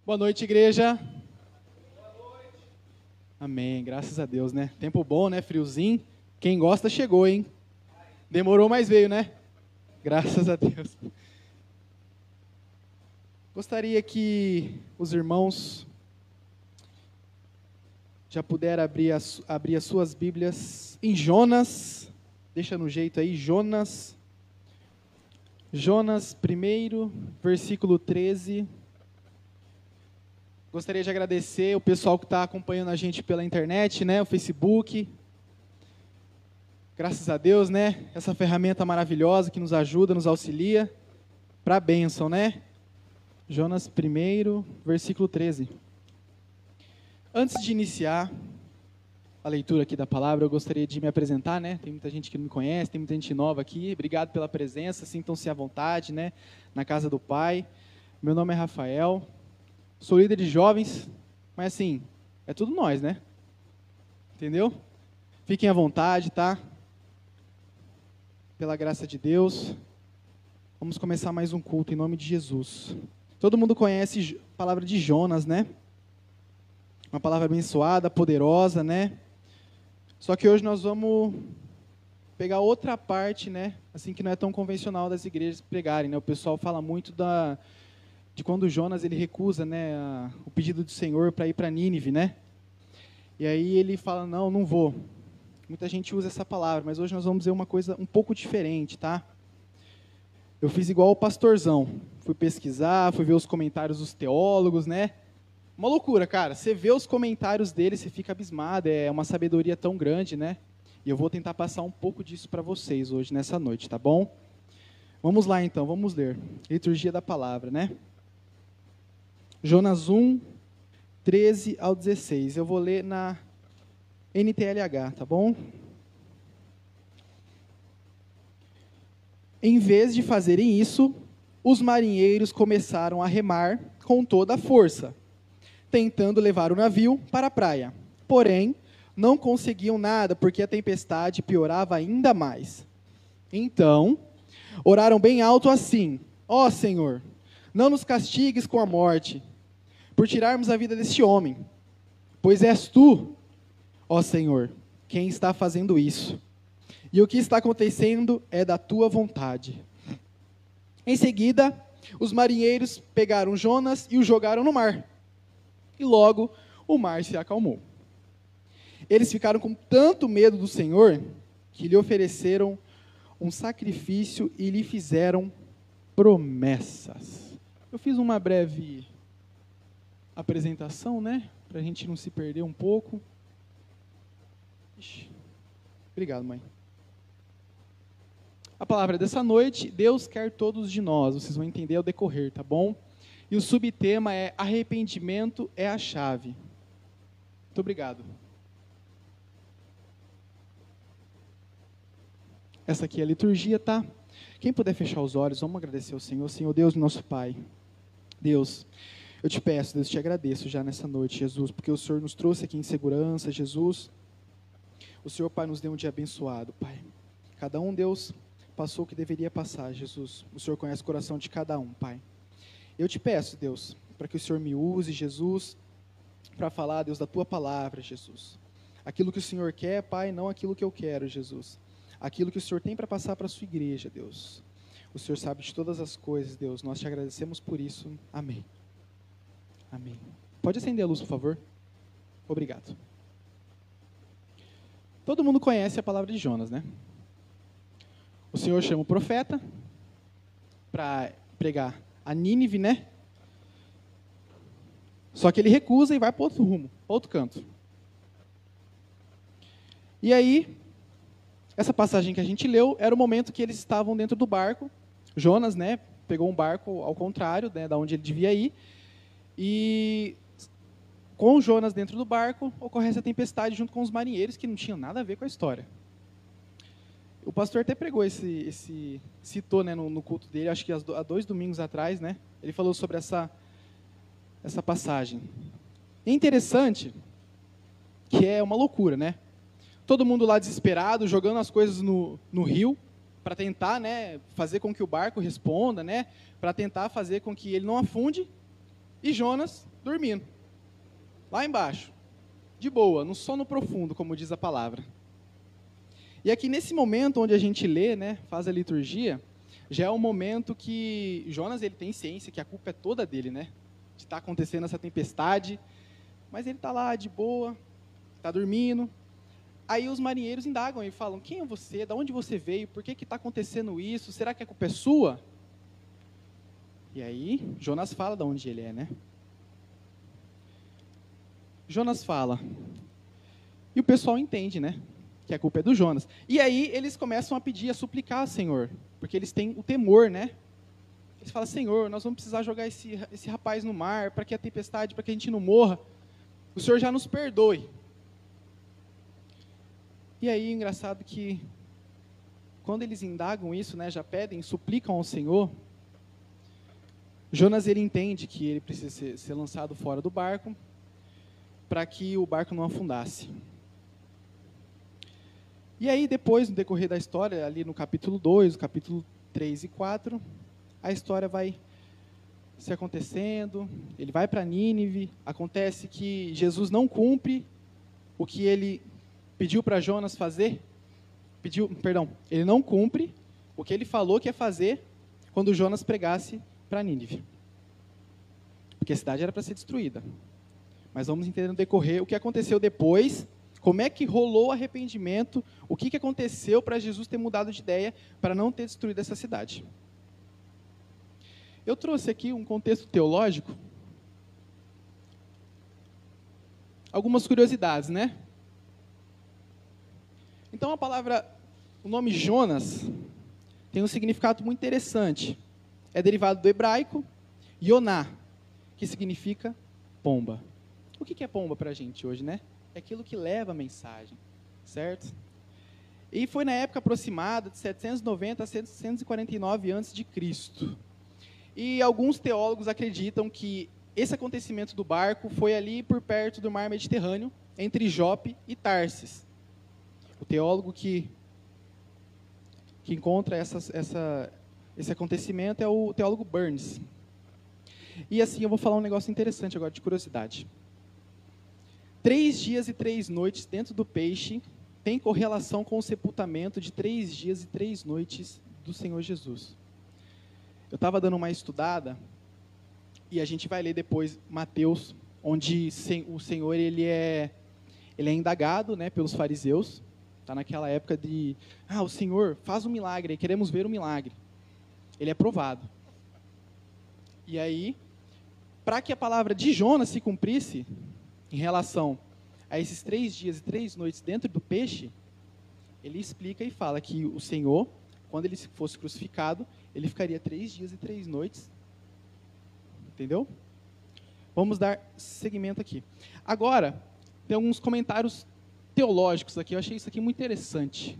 Boa noite, igreja. Boa noite. Amém, graças a Deus, né? Tempo bom, né? Friozinho. Quem gosta chegou, hein? Demorou, mas veio, né? Graças a Deus. Gostaria que os irmãos já puderam abrir as suas Bíblias em Jonas. Deixa no jeito aí, Jonas 1, versículo 13. Gostaria de agradecer o pessoal que está acompanhando a gente pela internet, né, o Facebook. Graças a Deus, né, essa ferramenta maravilhosa que nos ajuda, nos auxilia para a bênção, né? Jonas 1, versículo 13. Antes de iniciar a leitura aqui da palavra, eu gostaria de me apresentar, né? Tem muita gente que não me conhece, tem muita gente nova aqui. Obrigado pela presença, sintam-se à vontade, né? Na casa do Pai. Meu nome é Rafael. Sou líder de jovens, mas assim, é tudo nós, né? Entendeu? Fiquem à vontade, tá? Pela graça de Deus. Vamos começar mais um culto em nome de Jesus. Todo mundo conhece a palavra de Jonas, né? Uma palavra abençoada, poderosa, né? Só que hoje nós vamos pegar outra parte, né? Assim, que não é tão convencional das igrejas pregarem, né? O pessoal fala muito de quando Jonas ele recusa, né, o pedido do Senhor para ir para Nínive, né? E aí ele fala, não vou. Muita gente usa essa palavra, mas hoje nós vamos dizer uma coisa um pouco diferente, tá? Eu fiz igual o pastorzão. Fui pesquisar, fui ver os comentários dos teólogos, né? Uma loucura, cara. Você vê os comentários dele, você fica abismado. É uma sabedoria tão grande, né? E eu vou tentar passar um pouco disso para vocês hoje, nessa noite, tá bom? Vamos lá, então. Vamos ler. Liturgia da palavra, né? Jonas 1, 13 ao 16. Eu vou ler na NTLH, tá bom? Em vez de fazerem isso, os marinheiros começaram a remar com toda a força, tentando levar o navio para a praia. Porém, não conseguiam nada, porque a tempestade piorava ainda mais. Então, oraram bem alto assim: ó Senhor, não nos castigues com a morte, por tirarmos a vida deste homem, pois és tu, ó Senhor, quem está fazendo isso. E o que está acontecendo é da tua vontade. Em seguida, os marinheiros pegaram Jonas e o jogaram no mar. E logo o mar se acalmou. Eles ficaram com tanto medo do Senhor que lhe ofereceram um sacrifício e lhe fizeram promessas. Eu fiz uma breve apresentação, né? Para a gente não se perder um pouco. Ixi. Obrigado, mãe. A palavra dessa noite, Deus quer todos de nós. Vocês vão entender ao decorrer, tá bom? E o subtema é arrependimento é a chave. Muito obrigado. Essa aqui é a liturgia, tá? Quem puder fechar os olhos, vamos agradecer ao Senhor. Senhor Deus, nosso Pai. Deus, eu te peço, Deus, te agradeço já nessa noite, Jesus, porque o Senhor nos trouxe aqui em segurança, Jesus. O Senhor, Pai, nos deu um dia abençoado, Pai. Cada um, Deus, passou o que deveria passar, Jesus. O Senhor conhece o coração de cada um, Pai. Eu te peço, Deus, para que o Senhor me use, Jesus, para falar, Deus, da tua palavra, Jesus. Aquilo que o Senhor quer, Pai, não aquilo que eu quero, Jesus. Aquilo que o Senhor tem para passar para a sua igreja, Deus. O Senhor sabe de todas as coisas, Deus. Nós te agradecemos por isso. Amém. Amém. Pode acender a luz, por favor? Obrigado. Todo mundo conhece a palavra de Jonas, né? O Senhor chama o profeta para pregar a Nínive, né? Só que ele recusa e vai para outro rumo, para outro canto. E aí, essa passagem que a gente leu era o momento que eles estavam dentro do barco. Jonas, né, pegou um barco ao contrário, né, da onde ele devia ir. E com Jonas dentro do barco, ocorre essa tempestade junto com os marinheiros que não tinham nada a ver com a história. O pastor até pregou citou, né, no culto dele, acho que há 2 domingos atrás, né, ele falou sobre essa passagem. É interessante que é uma loucura, né? Todo mundo lá desesperado, jogando as coisas no rio, para tentar, né, fazer com que o barco responda, né, para tentar fazer com que ele não afunde. E Jonas dormindo. Lá embaixo. De boa, no sono profundo, como diz a palavra. E aqui nesse momento onde a gente lê, né, faz a liturgia, já é um momento que Jonas ele tem ciência que a culpa é toda dele, né? De estar acontecendo essa tempestade. Mas ele está lá de boa, está dormindo. Aí os marinheiros indagam e falam, quem é você? De onde você veio? Por que está acontecendo isso? Será que a culpa é sua? E aí Jonas fala de onde ele é, né? Jonas fala. E o pessoal entende, né? Que a culpa é do Jonas. E aí eles começam a pedir, a suplicar ao Senhor. Porque eles têm o temor, né? Eles falam, Senhor, nós vamos precisar jogar esse rapaz no mar, para que a tempestade, para que a gente não morra. O Senhor já nos perdoe. E aí, engraçado que, quando eles indagam isso, né, já pedem, suplicam ao Senhor, Jonas ele entende que ele precisa ser lançado fora do barco, para que o barco não afundasse. E aí, depois, no decorrer da história, ali no capítulo 2, no capítulo 3 e 4, a história vai se acontecendo, ele vai para Nínive, acontece que Jesus não cumpre o que ele pediu para Jonas fazer, ele não cumpre o que ele falou que ia fazer quando Jonas pregasse para Nínive. Porque a cidade era para ser destruída. Mas vamos entender no decorrer o que aconteceu depois, como é que rolou o arrependimento, o que aconteceu para Jesus ter mudado de ideia para não ter destruído essa cidade. Eu trouxe aqui um contexto teológico, algumas curiosidades, né? Então o nome Jonas tem um significado muito interessante. É derivado do hebraico, Yoná, que significa pomba. O que é pomba para a gente hoje, né? É aquilo que leva a mensagem, certo? E foi na época aproximada de 790 a 749 a.C. E alguns teólogos acreditam que esse acontecimento do barco foi ali por perto do mar Mediterrâneo, entre Jope e Tarsis. O teólogo que encontra esse acontecimento é o teólogo Burns. E assim, eu vou falar um negócio interessante agora, de curiosidade. 3 dias e 3 noites dentro do peixe tem correlação com o sepultamento de 3 dias e 3 noites do Senhor Jesus. Eu estava dando uma estudada, e a gente vai ler depois Mateus, onde o Senhor ele é indagado, né, pelos fariseus. Está naquela época de, o Senhor faz um milagre, queremos ver um milagre. Ele é provado. E aí, para que a palavra de Jonas se cumprisse, em relação a esses 3 dias e 3 noites dentro do peixe, ele explica e fala que o Senhor, quando ele fosse crucificado, ele ficaria 3 dias e 3 noites. Entendeu? Vamos dar seguimento aqui. Agora, tem alguns comentários teológicos aqui. Eu achei isso aqui muito interessante.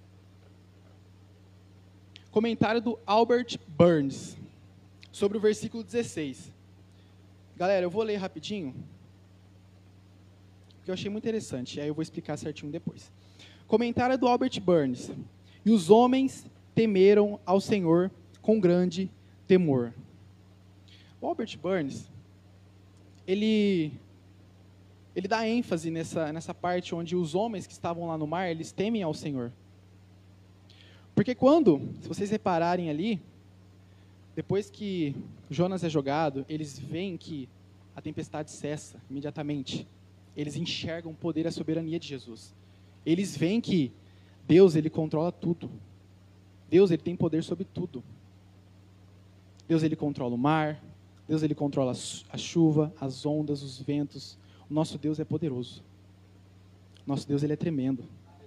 Comentário do Albert Burns, sobre o versículo 16. Galera, eu vou ler rapidinho, porque eu achei muito interessante. Aí eu vou explicar certinho depois. Comentário do Albert Burns. E os homens temeram ao Senhor com grande temor. O Albert Burns, ele dá ênfase nessa parte onde os homens que estavam lá no mar, eles temem ao Senhor. Porque se vocês repararem ali, depois que Jonas é jogado, eles veem que a tempestade cessa imediatamente. Eles enxergam o poder e a soberania de Jesus. Eles veem que Deus, ele controla tudo. Deus, ele tem poder sobre tudo. Deus, ele controla o mar. Deus, ele controla a chuva, as ondas, os ventos. O nosso Deus é poderoso. Nosso Deus, ele é tremendo.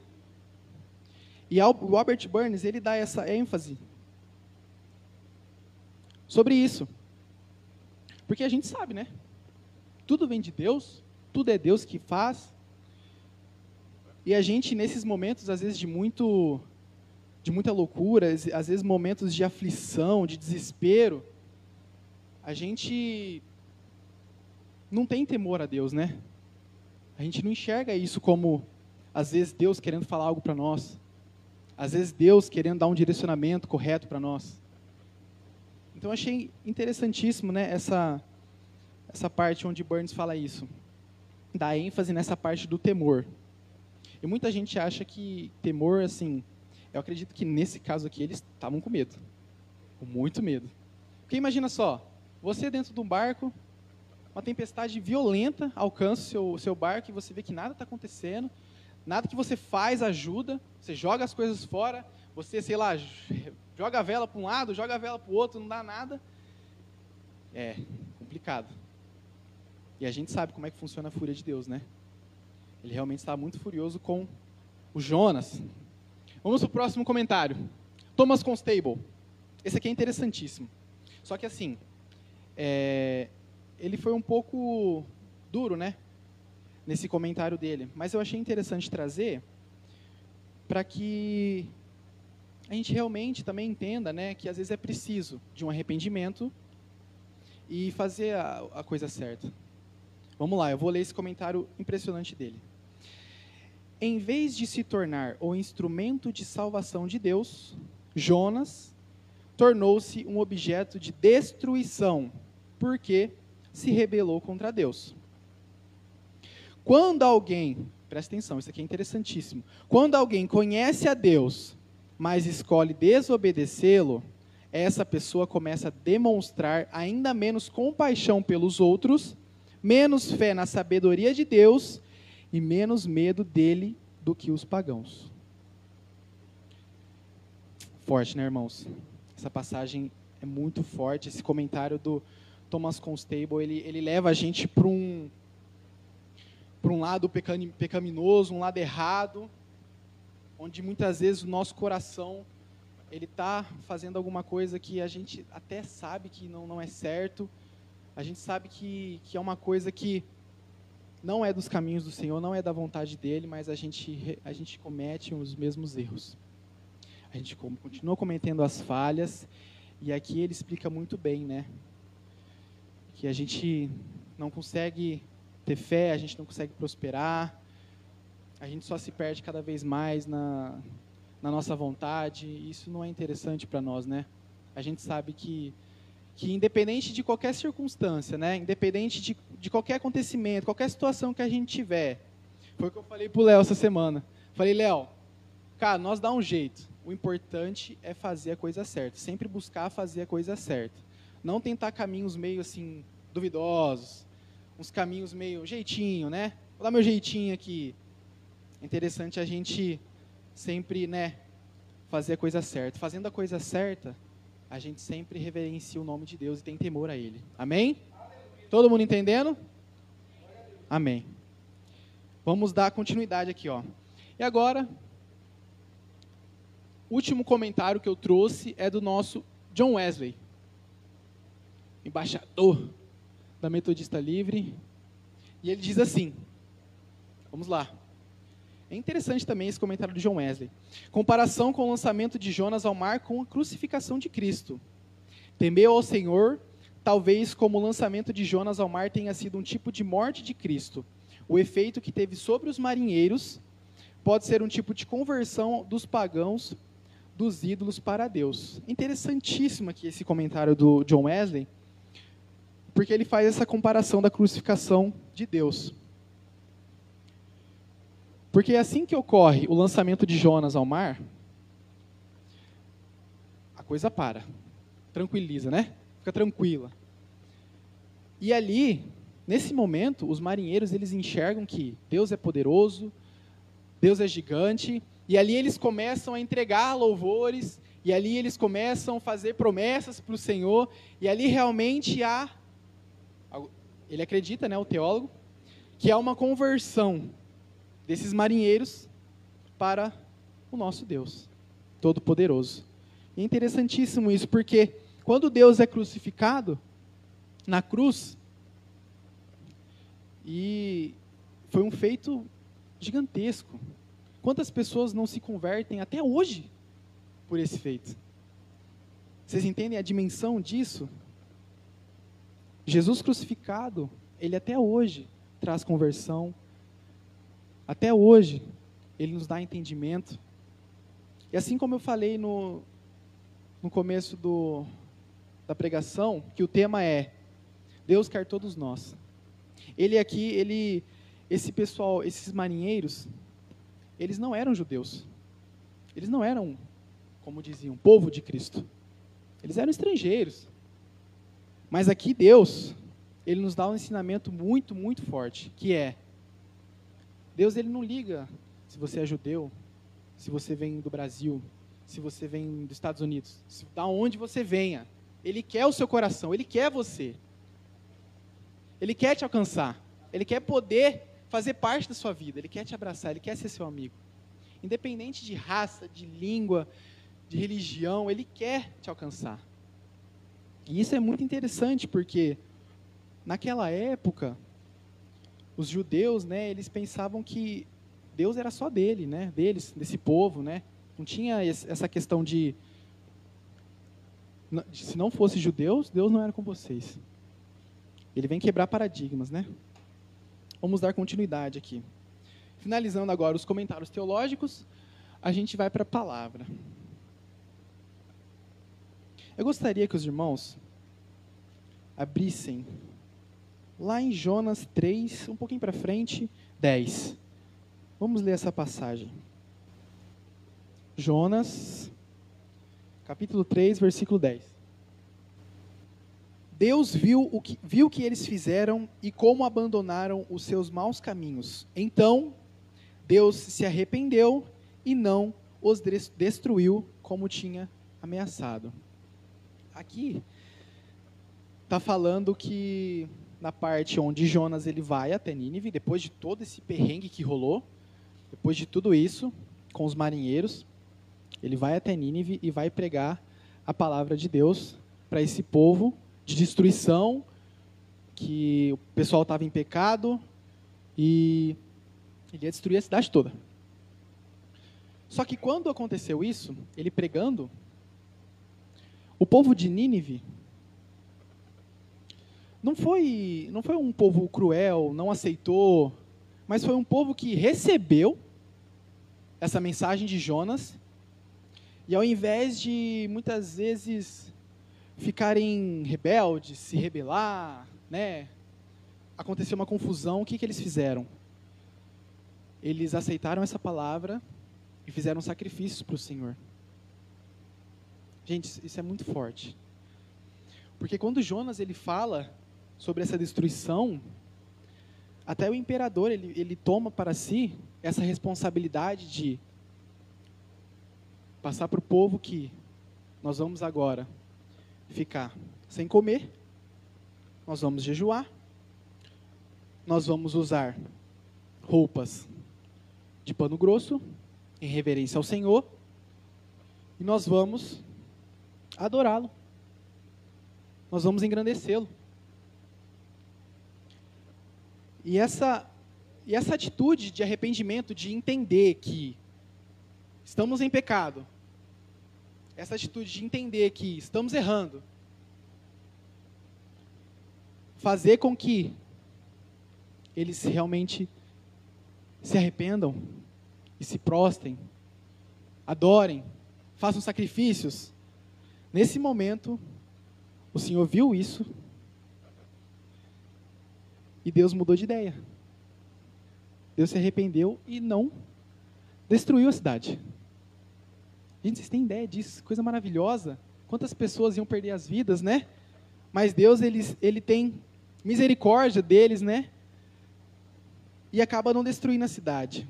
E o Albert Burns, ele dá essa ênfase sobre isso. Porque a gente sabe, né? Tudo vem de Deus, tudo é Deus que faz. E a gente, nesses momentos, às vezes, de muita loucura, às vezes momentos de aflição, de desespero, a gente não tem temor a Deus, né? A gente não enxerga isso como, às vezes, Deus querendo falar algo para nós. Às vezes, Deus querendo dar um direcionamento correto para nós. Então, eu achei interessantíssimo, né, essa parte onde Burns fala isso, dá ênfase nessa parte do temor. E muita gente acha que temor, assim, eu acredito que nesse caso aqui eles estavam com medo, com muito medo. Porque imagina só, você dentro de um barco, uma tempestade violenta alcança o seu barco e você vê que nada está acontecendo, nada que você faz ajuda, você joga as coisas fora, você, sei lá, joga a vela para um lado, joga a vela para o outro, não dá nada. É complicado. E a gente sabe como é que funciona a fúria de Deus, né? Ele realmente estava muito furioso com o Jonas. Vamos para o próximo comentário. Thomas Constable. Esse aqui é interessantíssimo. Só que assim, ele foi um pouco duro, né? Nesse comentário dele. Mas eu achei interessante trazer para que a gente realmente também entenda, né, que às vezes é preciso de um arrependimento e fazer a coisa certa. Vamos lá, eu vou ler esse comentário impressionante dele. Em vez de se tornar o instrumento de salvação de Deus, Jonas tornou-se um objeto de destruição, porque se rebelou contra Deus. Quando alguém, presta atenção, isso aqui é interessantíssimo. Quando alguém conhece a Deus, mas escolhe desobedecê-lo, essa pessoa começa a demonstrar ainda menos compaixão pelos outros, menos fé na sabedoria de Deus e menos medo dele do que os pagãos. Forte, né, irmãos? Essa passagem é muito forte. Esse comentário do Thomas Constable, ele leva a gente para um lado pecaminoso, um lado errado, onde muitas vezes o nosso coração ele está fazendo alguma coisa que a gente até sabe que não é certo, a gente sabe que é uma coisa que não é dos caminhos do Senhor, não é da vontade dEle, mas a gente comete os mesmos erros. A gente continua cometendo as falhas, e aqui ele explica muito bem, né? Que a gente não consegue ter fé, a gente não consegue prosperar, a gente só se perde cada vez mais na nossa vontade, e isso não é interessante para nós, né? A gente sabe que independente de qualquer circunstância, né? Independente de qualquer acontecimento, qualquer situação que a gente tiver, foi o que eu falei para o Léo essa semana. Falei, Léo, cara, nós dá um jeito, o importante é fazer a coisa certa, sempre buscar fazer a coisa certa. Não tentar caminhos meio assim, duvidosos, uns caminhos meio jeitinho, né? Vou dar meu jeitinho aqui. É interessante a gente sempre, né, fazer a coisa certa. Fazendo a coisa certa, a gente sempre reverencia o nome de Deus e tem temor a Ele. Amém? Todo mundo entendendo? Amém. Vamos dar continuidade aqui, ó. E agora, o último comentário que eu trouxe é do nosso John Wesley, embaixador da Metodista Livre. E ele diz assim, vamos lá. É interessante também esse comentário de John Wesley. Comparação com o lançamento de Jonas ao mar com a crucificação de Cristo. Temeu ao Senhor, talvez como o lançamento de Jonas ao mar tenha sido um tipo de morte de Cristo. O efeito que teve sobre os marinheiros pode ser um tipo de conversão dos pagãos, dos ídolos para Deus. Interessantíssimo aqui esse comentário do John Wesley, porque ele faz essa comparação da crucificação de Deus. Porque assim que ocorre o lançamento de Jonas ao mar, a coisa para, tranquiliza, né? Fica tranquila. E ali, nesse momento, os marinheiros eles enxergam que Deus é poderoso, Deus é gigante, e ali eles começam a entregar louvores, e ali eles começam a fazer promessas para o Senhor, e ali realmente ele acredita, né, o teólogo, que há uma conversão desses marinheiros para o nosso Deus Todo-Poderoso. E é interessantíssimo isso, porque quando Deus é crucificado na cruz, e foi um feito gigantesco. Quantas pessoas não se convertem até hoje por esse feito? Vocês entendem a dimensão disso? Jesus crucificado, ele até hoje traz conversão. Até hoje, ele nos dá entendimento. E assim como eu falei no começo da pregação, que o tema é Deus quer todos nós. Esse pessoal, esses marinheiros, eles não eram judeus. Eles não eram, como diziam, povo de Cristo. Eles eram estrangeiros. Mas aqui Deus, Ele nos dá um ensinamento muito, muito forte, que é, Deus Ele não liga se você é judeu, se você vem do Brasil, se você vem dos Estados Unidos, da onde você venha. Ele quer o seu coração, Ele quer você. Ele quer te alcançar. Ele quer poder fazer parte da sua vida. Ele quer te abraçar, Ele quer ser seu amigo. Independente de raça, de língua, de religião, Ele quer te alcançar. E isso é muito interessante, porque naquela época, os judeus, né, eles pensavam que Deus era só dele, né, deles, desse povo, né? Não tinha essa questão de se não fosse judeus, Deus não era com vocês. Ele vem quebrar paradigmas, né? Vamos dar continuidade aqui. Finalizando agora os comentários teológicos, a gente vai para a palavra. Eu gostaria que os irmãos abrissem lá em Jonas 3, um pouquinho para frente, 10. Vamos ler essa passagem. Jonas, capítulo 3, versículo 10. Deus viu que eles fizeram e como abandonaram os seus maus caminhos. Então, Deus se arrependeu e não os destruiu como tinha ameaçado. Aqui está falando que na parte onde Jonas ele vai até Nínive, depois de todo esse perrengue que rolou, depois de tudo isso, com os marinheiros, ele vai até Nínive e vai pregar a palavra de Deus para esse povo de destruição, que o pessoal estava em pecado e ele ia destruir a cidade toda. Só que quando aconteceu isso, ele pregando, o povo de Nínive não foi um povo cruel, não aceitou, mas foi um povo que recebeu essa mensagem de Jonas e ao invés de, muitas vezes, ficarem rebeldes, se rebelar, né? Aconteceu uma confusão, o que eles fizeram? Eles aceitaram essa palavra e fizeram sacrifícios para o Senhor. Gente, isso é muito forte. Porque quando Jonas ele fala sobre essa destruição, até o imperador ele toma para si essa responsabilidade de passar para o povo que nós vamos agora ficar sem comer, nós vamos jejuar, nós vamos usar roupas de pano grosso, em reverência ao Senhor, e nós vamos adorá-lo, nós vamos engrandecê-lo. E essa atitude de arrependimento, de entender que estamos em pecado, essa atitude de entender que estamos errando, fazer com que eles realmente se arrependam e se prostrem, adorem, façam sacrifícios. Nesse momento, o Senhor viu isso e Deus mudou de ideia. Deus se arrependeu e não destruiu a cidade. Gente, vocês têm ideia disso? Coisa maravilhosa. Quantas pessoas iam perder as vidas, né? Mas Deus, ele tem misericórdia deles, né? E acaba não destruindo a cidade.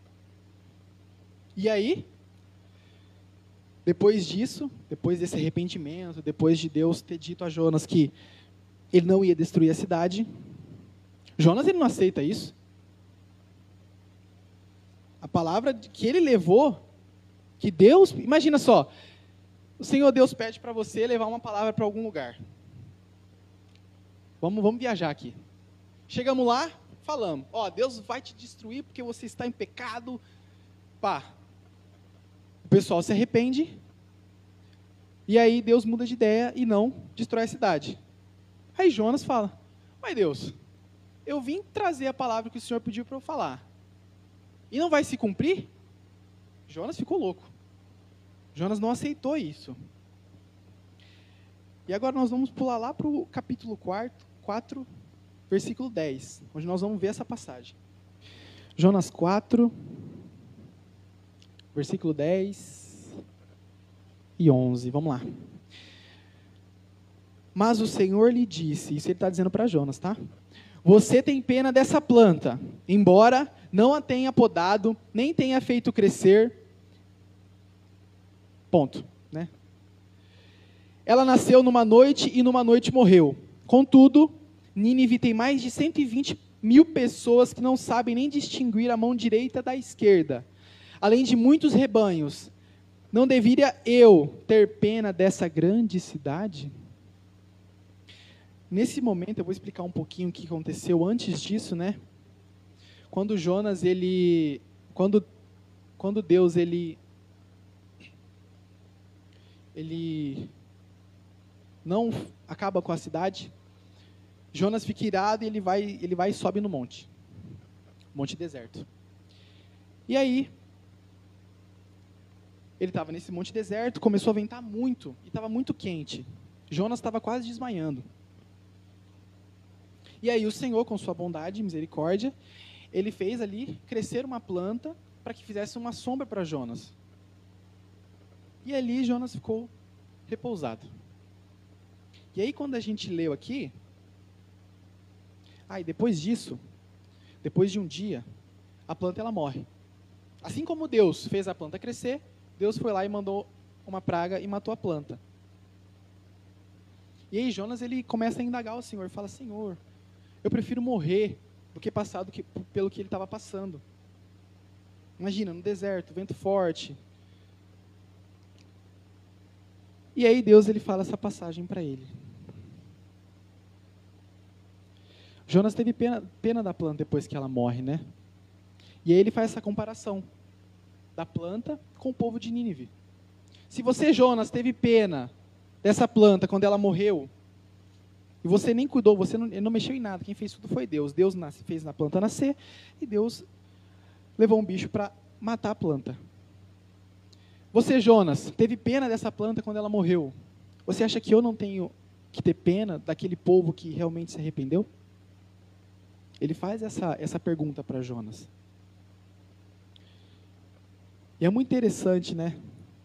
E aí, depois disso, depois desse arrependimento, depois de Deus ter dito a Jonas que ele não ia destruir a cidade, Jonas ele não aceita isso. A palavra que ele levou, que Deus, imagina só, o Senhor Deus pede para você levar uma palavra para algum lugar. Vamos viajar aqui. Chegamos lá, falamos, Deus vai te destruir porque você está em pecado. Pá. O pessoal se arrepende, e aí Deus muda de ideia e não destrói a cidade. Aí Jonas fala, mas Deus, eu vim trazer a palavra que o Senhor pediu para eu falar, e não vai se cumprir? Jonas ficou louco. Jonas não aceitou isso. E agora nós vamos pular lá para o capítulo 4, 4, versículo 10, onde nós vamos ver essa passagem. Jonas 4, versículo 10 e 11, vamos lá. Mas o Senhor lhe disse, isso ele está dizendo para Jonas, tá? Você tem pena dessa planta, embora não a tenha podado, nem tenha feito crescer. Ponto, né? Ela nasceu numa noite e numa noite morreu. Contudo, Nínive tem mais de 120 mil pessoas que não sabem nem distinguir a mão direita da esquerda, além de muitos rebanhos. Não deveria eu ter pena dessa grande cidade? Nesse momento, eu vou explicar um pouquinho o que aconteceu antes disso, né? Quando Jonas, quando Deus, ele não acaba com a cidade, Jonas fica irado e ele vai e sobe no monte deserto. E aí, ele estava nesse monte deserto, começou a ventar muito, e estava muito quente. Jonas estava quase desmaiando. E aí o Senhor, com sua bondade e misericórdia, ele fez ali crescer uma planta para que fizesse uma sombra para Jonas. E ali Jonas ficou repousado. E aí quando a gente leu aqui, e depois disso, depois de um dia, a planta ela morre. Assim como Deus fez a planta crescer, Deus foi lá e mandou uma praga e matou a planta. E aí Jonas ele começa a indagar o Senhor, fala: Senhor, eu prefiro morrer do que passar pelo que ele estava passando. Imagina, no deserto, vento forte. E aí Deus ele fala essa passagem para ele. Jonas teve pena da planta depois que ela morre, né? E aí ele faz essa comparação da planta com o povo de Nínive. Se você, Jonas, teve pena dessa planta quando ela morreu, e você nem cuidou, você não mexeu em nada, quem fez tudo foi Deus. Deus fez a planta nascer, e Deus levou um bicho para matar a planta. Você, Jonas, teve pena dessa planta quando ela morreu. Você acha que eu não tenho que ter pena daquele povo que realmente se arrependeu? Ele faz essa pergunta para Jonas. E é muito interessante, né?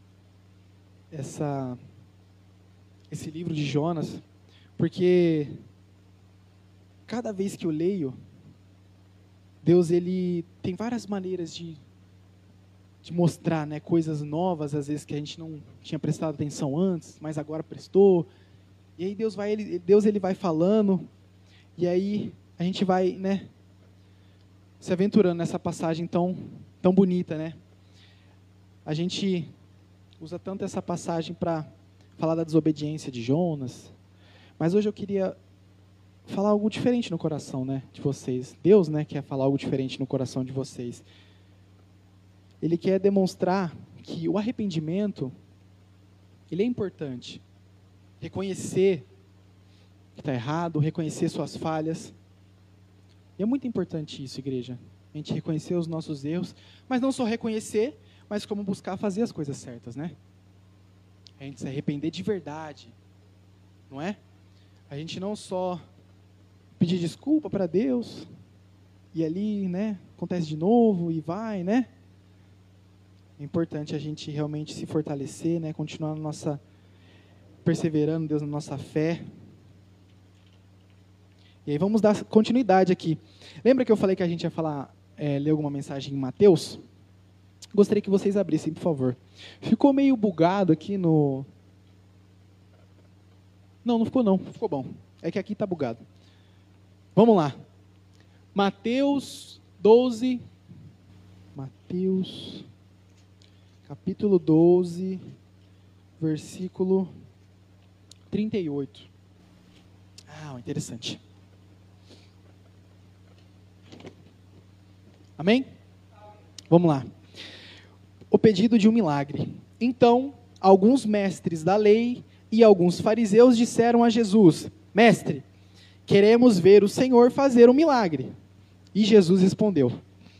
Esse livro de Jonas, porque cada vez que eu leio, Deus ele tem várias maneiras de mostrar, né, coisas novas, às vezes que a gente não tinha prestado atenção antes, mas agora prestou. E aí Deus ele vai falando, e aí a gente vai, né, se aventurando nessa passagem tão bonita, né? A gente usa tanto essa passagem para falar da desobediência de Jonas, mas hoje eu queria falar algo diferente no coração, né, de vocês. Deus, né, quer falar algo diferente no coração de vocês. Ele quer demonstrar que o arrependimento, ele é importante. Reconhecer que está errado, reconhecer suas falhas. E é muito importante isso, igreja. A gente reconhecer os nossos erros, mas não só reconhecer, mas como buscar fazer as coisas certas, né? A gente se arrepender de verdade, não é? A gente não só pedir desculpa para Deus, e ali, né, acontece de novo, e vai, né? É importante a gente realmente se fortalecer, né, continuar perseverando, Deus, na nossa fé. E aí vamos dar continuidade aqui. Lembra que eu falei que a gente ia ler alguma mensagem em Mateus? Gostaria que vocês abrissem, por favor. Ficou meio bugado aqui no... Não ficou não, ficou bom. É que aqui está bugado. Vamos lá. Mateus 12. Mateus, capítulo 12, versículo 38. Interessante. Amém? Vamos lá. O pedido de um milagre. Então, alguns mestres da lei e alguns fariseus disseram a Jesus: Mestre, queremos ver o Senhor fazer um milagre. E Jesus respondeu: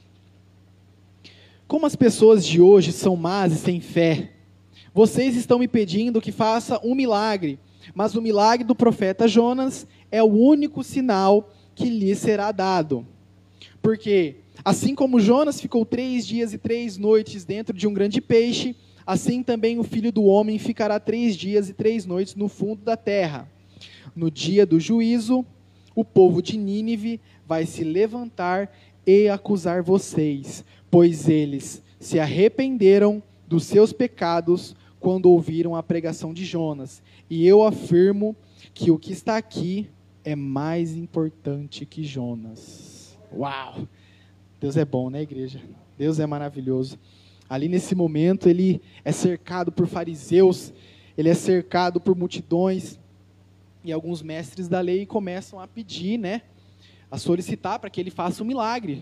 Como as pessoas de hoje são más e sem fé, vocês estão me pedindo que faça um milagre. Mas o milagre do profeta Jonas é o único sinal que lhe será dado. Porque, assim como Jonas ficou 3 dias e 3 noites dentro de um grande peixe, assim também o Filho do Homem ficará 3 dias e 3 noites no fundo da terra. No dia do juízo, o povo de Nínive vai se levantar e acusar vocês, pois eles se arrependeram dos seus pecados quando ouviram a pregação de Jonas. E eu afirmo que o que está aqui é mais importante que Jonas. Uau! Deus é bom, né, igreja? Deus é maravilhoso. Ali nesse momento, ele é cercado por fariseus, ele é cercado por multidões, e alguns mestres da lei começam a pedir, né, a solicitar para que ele faça um milagre.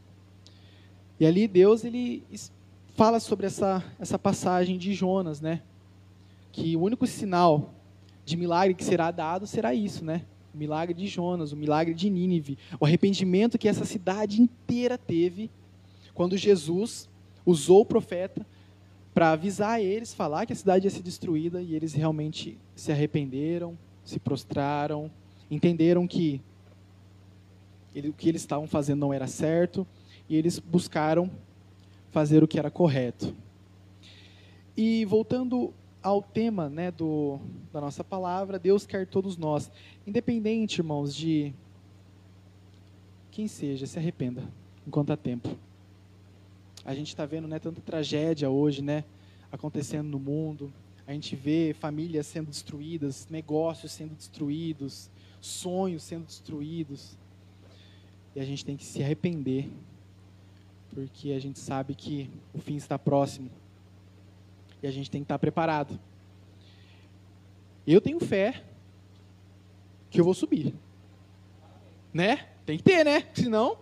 E ali Deus, ele fala sobre essa passagem de Jonas, né, que o único sinal de milagre que será dado será isso, né, o milagre de Jonas, o milagre de Nínive, o arrependimento que essa cidade inteira teve, quando Jesus usou o profeta para avisar eles, falar que a cidade ia ser destruída, e eles realmente se arrependeram, se prostraram, entenderam que o que eles estavam fazendo não era certo, e eles buscaram fazer o que era correto. E voltando ao tema, né, da nossa palavra, Deus quer todos nós, independente, irmãos, de quem seja, se arrependa enquanto há tempo. A gente está vendo, né, tanta tragédia hoje, né, acontecendo no mundo. A gente vê famílias sendo destruídas, negócios sendo destruídos, sonhos sendo destruídos. E a gente tem que se arrepender, porque a gente sabe que o fim está próximo. E a gente tem que estar preparado. Eu tenho fé que eu vou subir. Né? Tem que ter, né? Senão...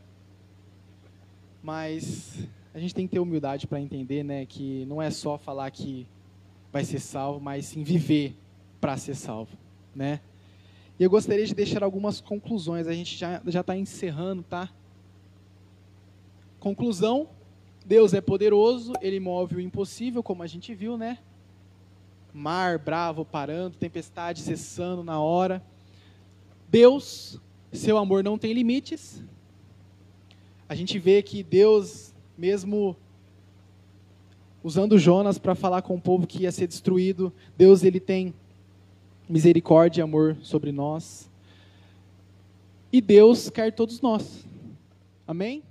Mas a gente tem que ter humildade para entender, né, que não é só falar que vai ser salvo, mas sim viver para ser salvo, né? E eu gostaria de deixar algumas conclusões. A gente já está encerrando, tá? Conclusão: Deus é poderoso, Ele move o impossível, como a gente viu, né? Mar bravo parando, tempestade cessando na hora. Deus, seu amor não tem limites. A gente vê que Deus, mesmo usando Jonas para falar com o povo que ia ser destruído, Deus, ele tem misericórdia e amor sobre nós. E Deus quer todos nós. Amém?